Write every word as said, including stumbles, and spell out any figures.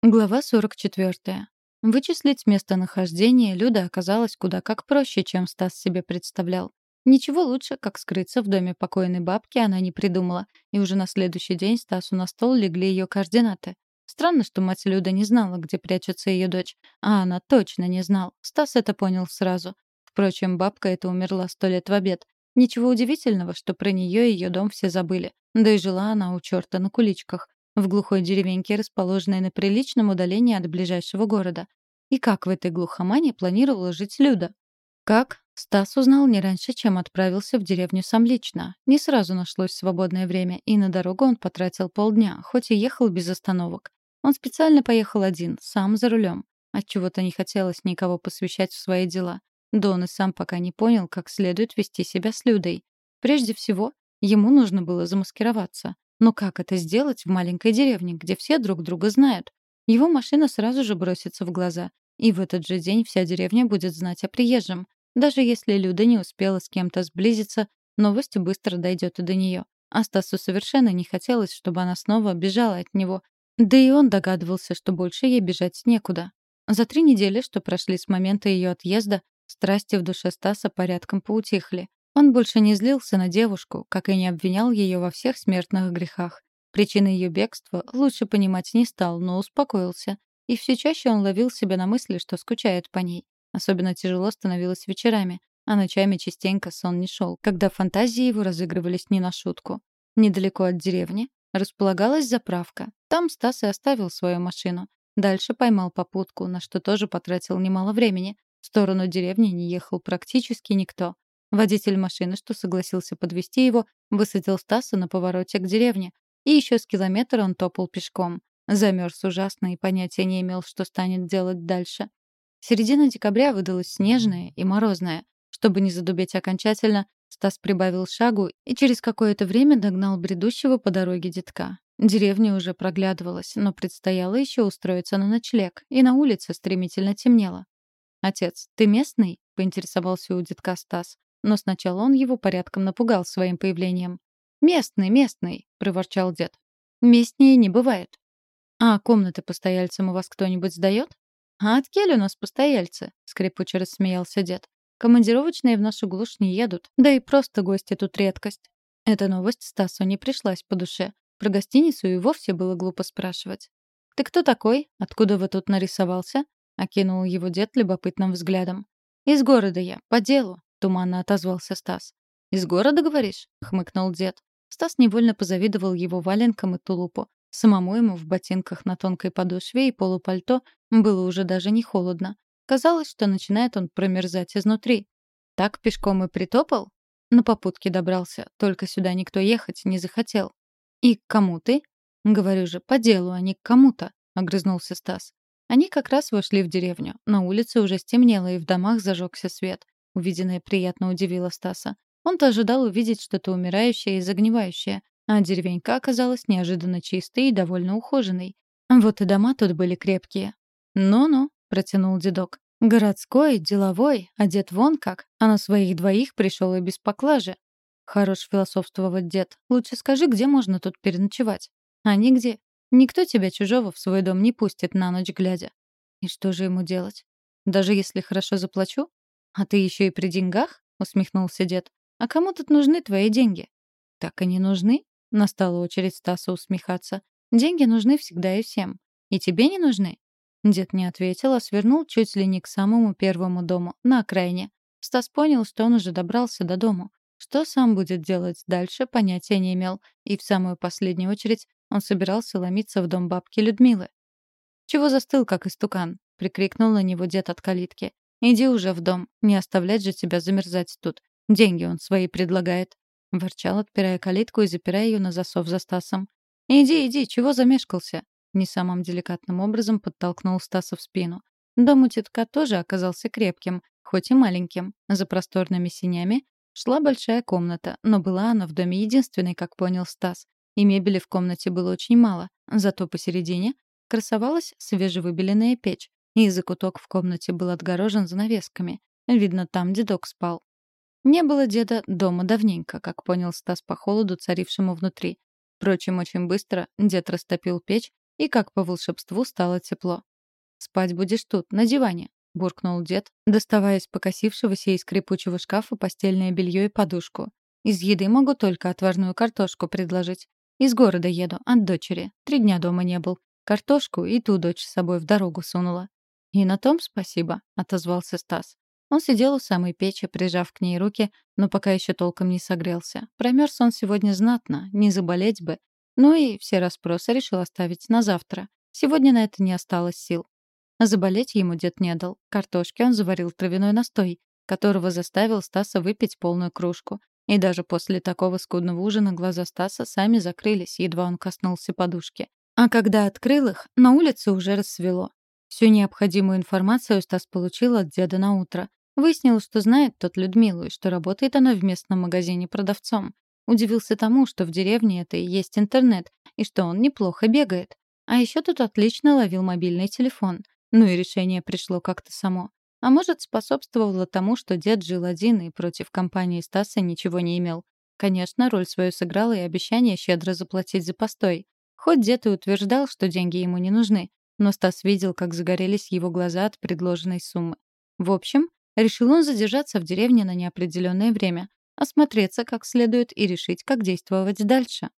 Глава сорок четвёртая. Вычислить местонахождение Люды оказалось куда как проще, чем Стас себе представлял. Ничего лучше, как скрыться в доме покойной бабки, она не придумала, и уже на следующий день Стасу на стол легли ее координаты. Странно, что мать Люда не знала, где прячется ее дочь, а она точно не знал. Стас это понял сразу. Впрочем, бабка эта умерла сто лет в обед. Ничего удивительного, что про нее и ее дом все забыли. Да и жила она у черта на куличках в глухой деревеньке, расположенной на приличном удалении от ближайшего города. И как в этой глухомане планировала жить Люда? Как? Стас узнал не раньше, чем отправился в деревню сам лично. Не сразу нашлось свободное время, и на дорогу он потратил полдня, хоть и ехал без остановок. Он специально поехал один, сам за рулем. Отчего-то не хотелось никого посвящать в свои дела. Да он и сам пока не понял, как следует вести себя с Людой. Прежде всего, ему нужно было замаскироваться. Но как это сделать в маленькой деревне, где все друг друга знают? Его машина сразу же бросится в глаза. И в этот же день вся деревня будет знать о приезжем. Даже если Люда не успела с кем-то сблизиться, новость быстро дойдет и до нее. А Стасу совершенно не хотелось, чтобы она снова бежала от него. Да и он догадывался, что больше ей бежать некуда. За три недели, что прошли с момента ее отъезда, страсти в душе Стаса порядком поутихли. Он больше не злился на девушку, как и не обвинял ее во всех смертных грехах. Причины ее бегства лучше понимать не стал, но успокоился. И все чаще он ловил себя на мысли, что скучает по ней. Особенно тяжело становилось вечерами, а ночами частенько сон не шел, когда фантазии его разыгрывались не на шутку. Недалеко от деревни располагалась заправка. Там Стас и оставил свою машину. Дальше поймал попутку, на что тоже потратил немало времени. В сторону деревни не ехал практически никто. Водитель машины, что согласился подвезти его, высадил Стаса на повороте к деревне. И еще с километра он топал пешком. Замерз ужасно и понятия не имел, что станет делать дальше. Середина декабря выдалась снежная и морозная. Чтобы не задубеть окончательно, Стас прибавил шагу и через какое-то время догнал бредущего по дороге детка. Деревня уже проглядывалась, но предстояло еще устроиться на ночлег, и на улице стремительно темнело. «Отец, ты местный?» — поинтересовался у детка Стас. Но сначала он его порядком напугал своим появлением. «Местный, местный», — проворчал дед. «Местнее не бывает». «А комнаты постояльцам у вас кто-нибудь сдаёт?» «А от кель у нас постояльцы», — скрипуче рассмеялся дед. «Командировочные в нашу глушь не едут, да и просто гости тут редкость». Эта новость Стасу не пришлась по душе. Про гостиницу и вовсе было глупо спрашивать. «Ты кто такой? Откуда вы тут нарисовался?» — окинул его дед любопытным взглядом. «Из города я, по делу», — туманно отозвался Стас. «Из города, говоришь?» — хмыкнул дед. Стас невольно позавидовал его валенкам и тулупу. Самому ему в ботинках на тонкой подошве и полупальто было уже даже не холодно. Казалось, что начинает он промерзать изнутри. Так пешком и притопал? На попутке добрался, только сюда никто ехать не захотел. «И к кому ты?» «Говорю же, по делу, а не к кому-то», — огрызнулся Стас. Они как раз вошли в деревню. На улице уже стемнело, и в домах зажегся свет. Увиденное приятно удивило Стаса. Он-то ожидал увидеть что-то умирающее и загнивающее, а деревенька оказалась неожиданно чистой и довольно ухоженной. Вот и дома тут были крепкие. «Ну-ну», — протянул дедок. «Городской, деловой, одет вон как, а на своих двоих пришел и без поклажи». «Хорош философствовать, дед. Лучше скажи, где можно тут переночевать?» «А нигде. Никто тебя чужого в свой дом не пустит на ночь глядя». «И что же ему делать? Даже если хорошо заплачу?» «А ты еще и при деньгах?» — усмехнулся дед. «А кому тут нужны твои деньги?» «Так и не нужны?» — настала очередь Стаса усмехаться. «Деньги нужны всегда и всем. И тебе не нужны?» Дед не ответил, а свернул чуть ли не к самому первому дому, на окраине. Стас понял, что он уже добрался до дому. Что сам будет делать дальше, понятия не имел. И в самую последнюю очередь он собирался ломиться в дом бабки Людмилы. «Чего застыл, как истукан?» — прикрикнул на него дед от калитки. «Иди уже в дом. Не оставлять же тебя замерзать тут. Деньги он свои предлагает». Ворчал, отпирая калитку и запирая ее на засов за Стасом. «Иди, иди, чего замешкался?» Не самым деликатным образом подтолкнул Стаса в спину. Дом у тетка тоже оказался крепким, хоть и маленьким. За просторными синями шла большая комната, но была она в доме единственной, как понял Стас. И мебели в комнате было очень мало. Зато посередине красовалась свежевыбеленная печь, и закуток в комнате был отгорожен занавесками. Видно, там дедок спал. Не было деда дома давненько, как понял Стас по холоду, царившему внутри. Впрочем, очень быстро дед растопил печь и как по волшебству стало тепло. «Спать будешь тут, на диване», — буркнул дед, доставая из покосившегося и скрипучего шкафа постельное белье и подушку. «Из еды могу только отварную картошку предложить. Из города еду, от дочери. Три дня дома не был. Картошку и ту дочь с собой в дорогу сунула». «И на том спасибо», — отозвался Стас. Он сидел у самой печи, прижав к ней руки, но пока еще толком не согрелся. Промерз он сегодня знатно, не заболеть бы. Ну и все расспросы решил оставить на завтра. Сегодня на это не осталось сил. Заболеть ему дед не дал. Картошки он заварил травяной настой, которого заставил Стаса выпить полную кружку. И даже после такого скудного ужина глаза Стаса сами закрылись, едва он коснулся подушки. А когда открыл их, на улице уже рассвело. Всю необходимую информацию Стас получил от деда на утро. Выяснил, что знает тот Людмилу, и что работает она в местном магазине продавцом. Удивился тому, что в деревне это и есть интернет, и что он неплохо бегает. А еще тут отлично ловил мобильный телефон. Ну и решение пришло как-то само. А может, способствовало тому, что дед жил один и против компании Стаса ничего не имел. Конечно, роль свою сыграло и обещание щедро заплатить за постой. Хоть дед и утверждал, что деньги ему не нужны, но Стас видел, как загорелись его глаза от предложенной суммы. В общем, решил он задержаться в деревне на неопределенное время, осмотреться как следует и решить, как действовать дальше.